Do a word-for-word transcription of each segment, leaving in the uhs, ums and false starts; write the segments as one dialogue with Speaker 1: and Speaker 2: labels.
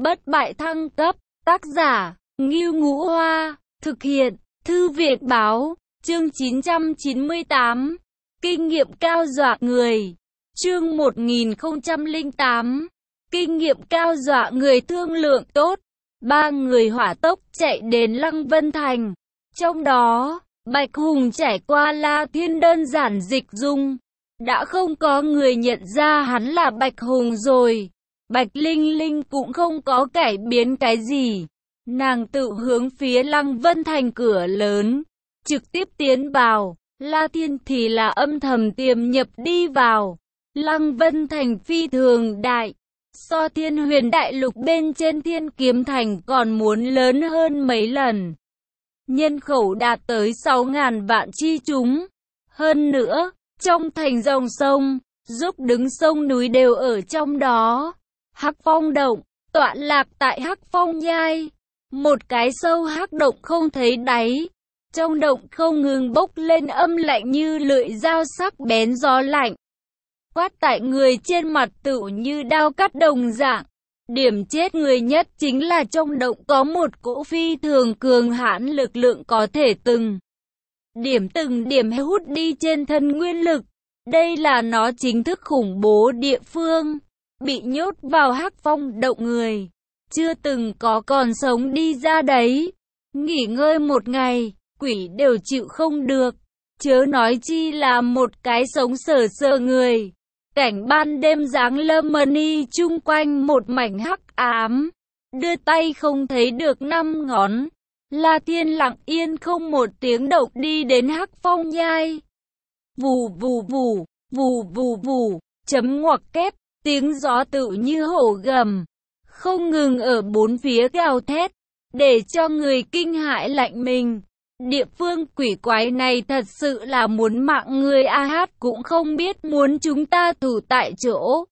Speaker 1: Bất bại thăng cấp, tác giả, Ngưu Ngũ Hoa, thực hiện, Thư viện Báo, chương chín trăm chín mươi tám, kinh nghiệm cao dọa người, chương một nghìn không trăm lẻ tám, kinh nghiệm cao dọa người thương lượng tốt, ba người hỏa tốc chạy đến Lăng Vân Thành, trong đó, Bạch Hùng trải qua La Thiên đơn giản dịch dung, đã không có người nhận ra hắn là Bạch Hùng rồi. Bạch Linh Linh cũng không có cải biến cái gì. Nàng tự hướng phía Lăng Vân Thành cửa lớn, trực tiếp tiến vào. La Thiên thì là âm thầm tiềm nhập đi vào. Lăng Vân Thành phi thường đại, so Thiên Huyền Đại Lục bên trên Thiên Kiếm Thành còn muốn lớn hơn mấy lần. Nhân khẩu đạt tới sáu ngàn vạn chi chúng. Hơn nữa, trong thành dòng sông, dốc đứng sông núi đều ở trong đó. Hắc Phong Động, tọa lạc tại Hắc Phong Nhai. Một cái sâu hắc động không thấy đáy. Trong động không ngừng bốc lên âm lạnh như lưỡi dao sắc bén gió lạnh. Quát tại người trên mặt tựu như đao cắt đồng dạng. Điểm chết người nhất chính là trong động có một cỗ phi thường cường hãn lực lượng có thể từng điểm từng điểm hút đi trên thân nguyên lực. Đây là nó chính thức khủng bố địa phương. Bị nhốt vào Hắc Phong Động người, chưa từng có còn sống đi ra đấy. Nghỉ ngơi một ngày, quỷ đều chịu không được. Chớ nói chi là một cái sống sờ sờ người. Cảnh ban đêm giáng lâm mani chung quanh một mảnh hắc ám. Đưa tay không thấy được năm ngón. La Thiên lặng yên không một tiếng động đi đến Hắc Phong Nhai. Vù vù vù, vù vù vù, chấm ngoặc kép. Tiếng gió tự như hổ gầm, không ngừng ở bốn phía gào thét, để cho người kinh hãi lạnh mình. Địa phương quỷ quái này thật sự là muốn mạng người. A Hát cũng không biết muốn chúng ta thủ tại chỗ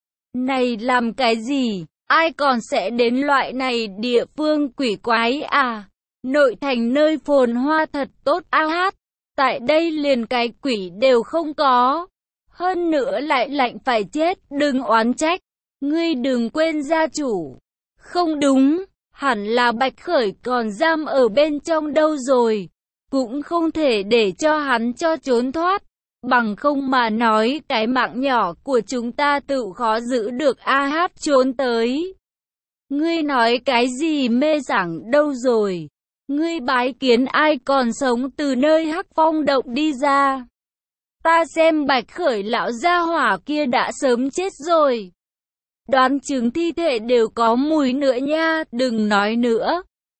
Speaker 1: này làm cái gì, ai còn sẽ đến loại này địa phương quỷ quái à. Nội thành nơi phồn hoa thật tốt A Hát, tại đây liền cái quỷ đều không có. Hơn nữa lại lạnh phải chết, đừng oán trách. Ngươi đừng quên gia chủ. Không đúng, hẳn là Bạch Khởi còn giam ở bên trong đâu rồi. Cũng không thể để cho hắn cho trốn thoát. Bằng không mà nói cái mạng nhỏ của chúng ta tự khó giữ được. A Hát trốn tới. Ngươi nói cái gì mê sảng đâu rồi. Ngươi bái kiến ai còn sống từ nơi Hắc Phong Động đi ra. Ta xem Bạch Khởi lão gia hỏa kia đã sớm chết rồi. Đoán chừng thi thể đều có mùi nữa nha, đừng nói nữa.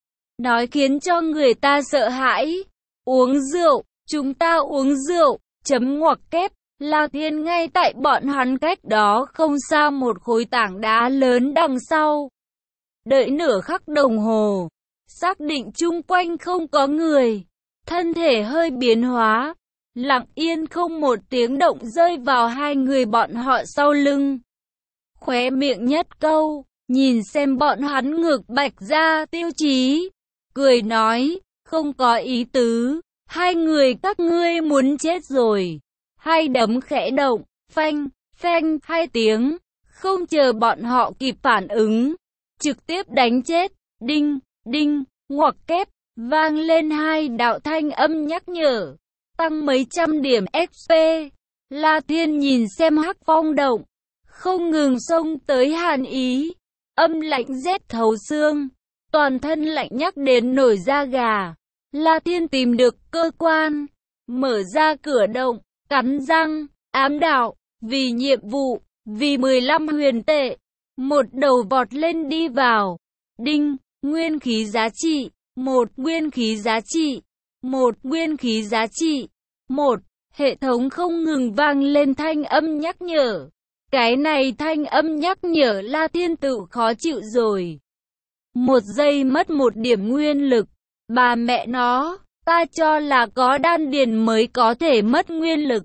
Speaker 1: Nói khiến cho người ta sợ hãi. Uống rượu, chúng ta uống rượu, chấm ngoặc kép. La Thiên ngay tại bọn hắn cách đó không xa một khối tảng đá lớn đằng sau. Đợi nửa khắc đồng hồ, xác định chung quanh không có người. Thân thể hơi biến hóa. Lặng yên không một tiếng động rơi vào hai người bọn họ sau lưng. Khóe miệng nhất câu, nhìn xem bọn hắn ngược Bạch ra Tiêu Chí. Cười nói, không có ý tứ, hai người các ngươi muốn chết rồi. Hai đấm khẽ động, phanh, phanh, hai tiếng, không chờ bọn họ kịp phản ứng. Trực tiếp đánh chết, đinh, đinh, ngoặc kép, vang lên hai đạo thanh âm nhắc nhở. Tăng mấy trăm điểm ích pê. La Thiên nhìn xem Hắc Phong Động, không ngừng xông tới hàn ý. Âm lạnh rét thấu xương, toàn thân lạnh nhắc đến nổi da gà. La Thiên tìm được cơ quan, mở ra cửa động, cắn răng, ám đạo, vì nhiệm vụ, vì mười lăm huyền tệ. Một đầu vọt lên đi vào. Đinh, nguyên khí giá trị, một nguyên khí giá trị. Một nguyên khí giá trị. Một, hệ thống không ngừng vang lên thanh âm nhắc nhở. Cái này thanh âm nhắc nhở La Thiên tự khó chịu rồi. Một giây mất một điểm nguyên lực. Bà mẹ nó, ta cho là có đan điền mới có thể mất nguyên lực.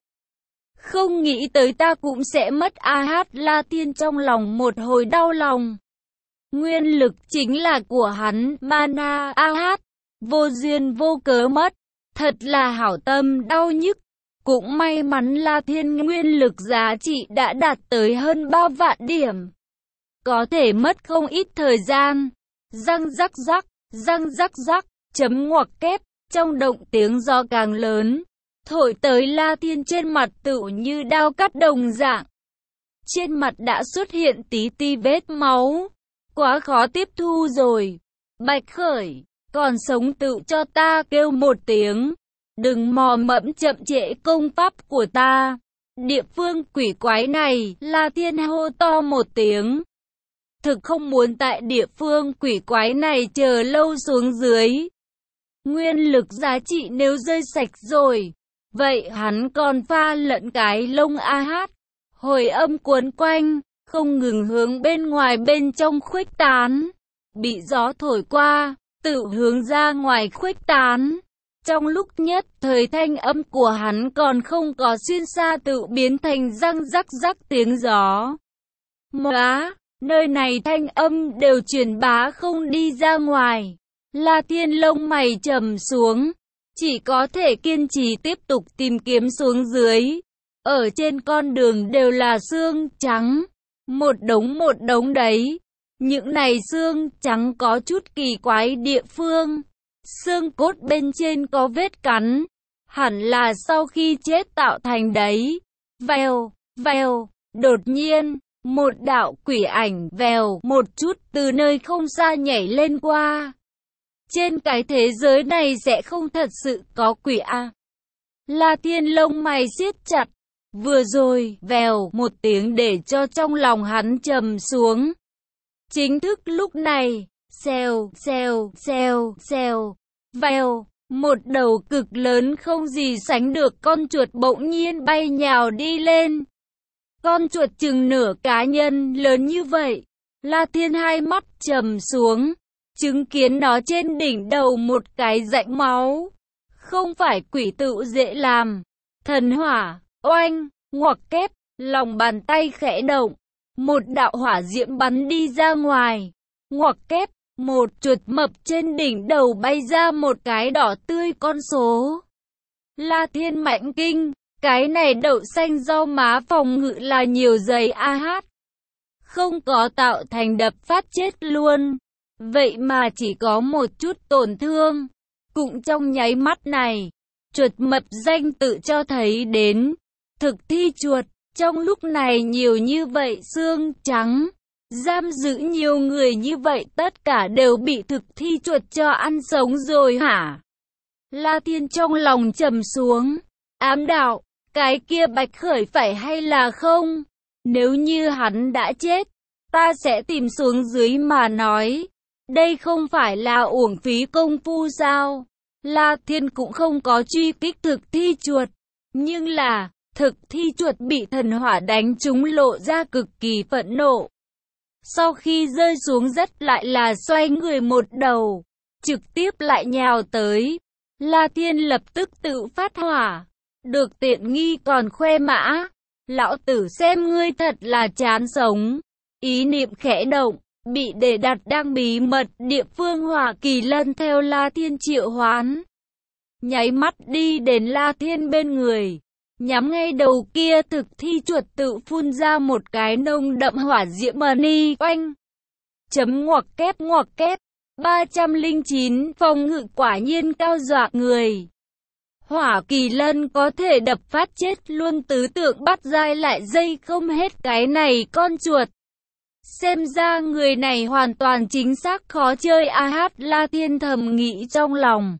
Speaker 1: Không nghĩ tới ta cũng sẽ mất. A Hát. La Thiên trong lòng một hồi đau lòng. Nguyên lực chính là của hắn, mana. A Hát. Vô duyên vô cớ mất. Thật là hảo tâm đau nhức. Cũng may mắn La Thiên nguyên lực giá trị đã đạt tới hơn ba vạn điểm. có thể mất không ít thời gian. Răng rắc rắc, răng rắc rắc, chấm ngoặc kép, trong động tiếng gió càng lớn, thổi tới La Thiên trên mặt tựu như đao cắt đồng dạng. Trên mặt đã xuất hiện tí ti vết máu, quá khó tiếp thu rồi. Bạch Khởi, còn sống tựu cho ta kêu một tiếng, đừng mò mẫm chậm trễ công pháp của ta. Địa phương quỷ quái này, La Thiên hô to một tiếng. Thực không muốn tại địa phương quỷ quái này chờ lâu xuống dưới. Nguyên lực giá trị nếu rơi sạch rồi, vậy hắn còn pha lẫn cái lông a hát. Hồi âm cuốn quanh, không ngừng hướng bên ngoài bên trong khuếch tán. Bị gió thổi qua, tự hướng ra ngoài khuếch tán. Trong lúc nhất thời thanh âm của hắn còn không có xuyên xa tự biến thành răng rắc rắc tiếng gió. Móa, nơi này thanh âm đều truyền bá không đi ra ngoài. La Thiên lông mày trầm xuống, chỉ có thể kiên trì tiếp tục tìm kiếm xuống dưới. Ở trên con đường đều là xương trắng, một đống một đống đấy. Những này xương trắng có chút kỳ quái địa phương. Xương cốt bên trên có vết cắn, hẳn là sau khi chết tạo thành đấy. Vèo, vèo, đột nhiên, một đạo quỷ ảnh vèo một chút từ nơi không xa nhảy lên qua. Trên cái thế giới này sẽ không thật sự có quỷ à? La Thiên lông mày siết chặt, vừa rồi vèo một tiếng để cho trong lòng hắn trầm xuống. Chính thức lúc này, xèo, xèo, xèo, xèo, vèo, một đầu cực lớn không gì sánh được con chuột bỗng nhiên bay nhào đi lên. Con chuột chừng nửa cá nhân lớn như vậy, La Thiên hai mắt trầm xuống, chứng kiến nó trên đỉnh đầu một cái rãnh máu. Không phải quỷ tựu dễ làm. Thần hỏa, oanh, ngoặc kép, lòng bàn tay khẽ động. Một đạo hỏa diễm bắn đi ra ngoài. Ngoặc kép, một chuột mập trên đỉnh đầu bay ra một cái đỏ tươi con số. La Thiên mạnh kinh, cái này đậu xanh rau má phòng ngự là nhiều giày a hát. Không có tạo thành đập phát chết luôn. Vậy mà chỉ có một chút tổn thương. Cũng trong nháy mắt này, chuột mập danh tự cho thấy đến. Thực thi chuột, trong lúc này nhiều như vậy xương trắng. Giam giữ nhiều người như vậy tất cả đều bị thực thi chuột cho ăn sống rồi hả? La Thiên trong lòng trầm xuống. Ám đạo, cái kia Bạch Khởi phải hay là không? Nếu như hắn đã chết, ta sẽ tìm xuống dưới mà nói. Đây không phải là uổng phí công phu sao? La Thiên cũng không có truy kích thực thi chuột. Nhưng là, thực thi chuột bị thần hỏa đánh trúng lộ ra cực kỳ phẫn nộ. Sau khi rơi xuống đất lại là xoay người một đầu, trực tiếp lại nhào tới. La Thiên lập tức tự phát hỏa. Được tiện nghi còn khoe mã. Lão tử xem ngươi thật là chán sống. Ý niệm khẽ động, bị để đặt đang bí mật địa phương Hỏa Kỳ Lân theo La Thiên triệu hoán. Nháy mắt đi đến La Thiên bên người. Nhắm ngay đầu kia thực thi chuột tự phun ra một cái nông đậm hỏa diễm mani oanh. Chấm ngoặc kép ngoặc kép. ba trăm lẻ chín phòng ngự quả nhiên cao dọa người. Hỏa Kỳ Lân có thể đập phát chết luôn tứ tượng bắt dai lại dây không hết cái này con chuột. Xem ra người này hoàn toàn chính xác khó chơi a hát. La Thiên thầm nghĩ trong lòng.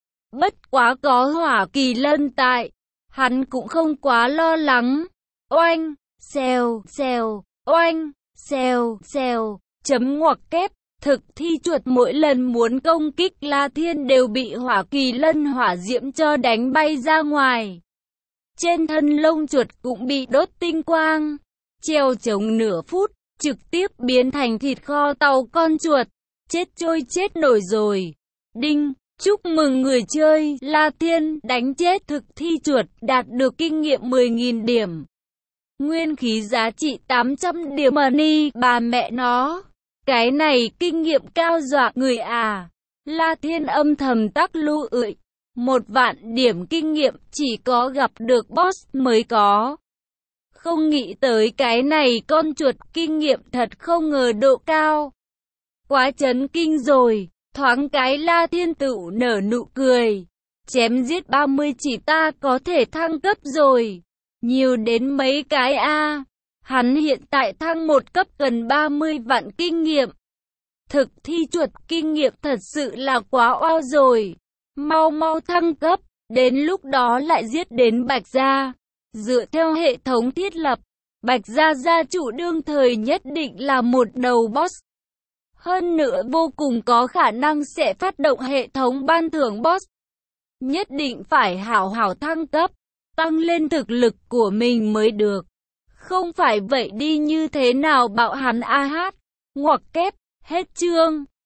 Speaker 1: Bất quá có Hỏa Kỳ Lân tại, hắn cũng không quá lo lắng. Oanh, xèo, xèo, oanh, xèo, xèo, chấm ngoặc kép. Thực thi chuột mỗi lần muốn công kích La Thiên đều bị Hỏa Kỳ Lân hỏa diễm cho đánh bay ra ngoài. Trên thân lông chuột cũng bị đốt tinh quang. Treo chống nửa phút, trực tiếp biến thành thịt kho tàu con chuột. Chết trôi chết nổi rồi. Đinh, chúc mừng người chơi La Thiên đánh chết thực thi chuột, đạt được kinh nghiệm mười nghìn điểm. Nguyên khí giá trị tám trăm điểm money, bà mẹ nó. Cái này kinh nghiệm cao dọa người à. La Thiên âm thầm tắc lưu ưỡi. Một vạn điểm kinh nghiệm chỉ có gặp được boss mới có. Không nghĩ tới cái này con chuột kinh nghiệm thật không ngờ độ cao. Quá chấn kinh rồi, thoáng cái La Thiên Tựu nở nụ cười. Chém giết ba mươi chỉ ta có thể thăng cấp rồi. Nhiều đến mấy cái a. Hắn hiện tại thăng một cấp gần ba mươi vạn kinh nghiệm. Thực thi chuột kinh nghiệm thật sự là quá oao rồi. Mau mau thăng cấp, đến lúc đó lại giết đến Bạch Gia. Dựa theo hệ thống thiết lập, Bạch Gia gia chủ đương thời nhất định là một đầu boss. Hơn nữa vô cùng có khả năng sẽ phát động hệ thống ban thưởng boss. Nhất định phải hảo hảo thăng cấp, tăng lên thực lực của mình mới được. Không phải vậy đi như thế nào bạo hắn a hát. Ngoặc kép, hết chương.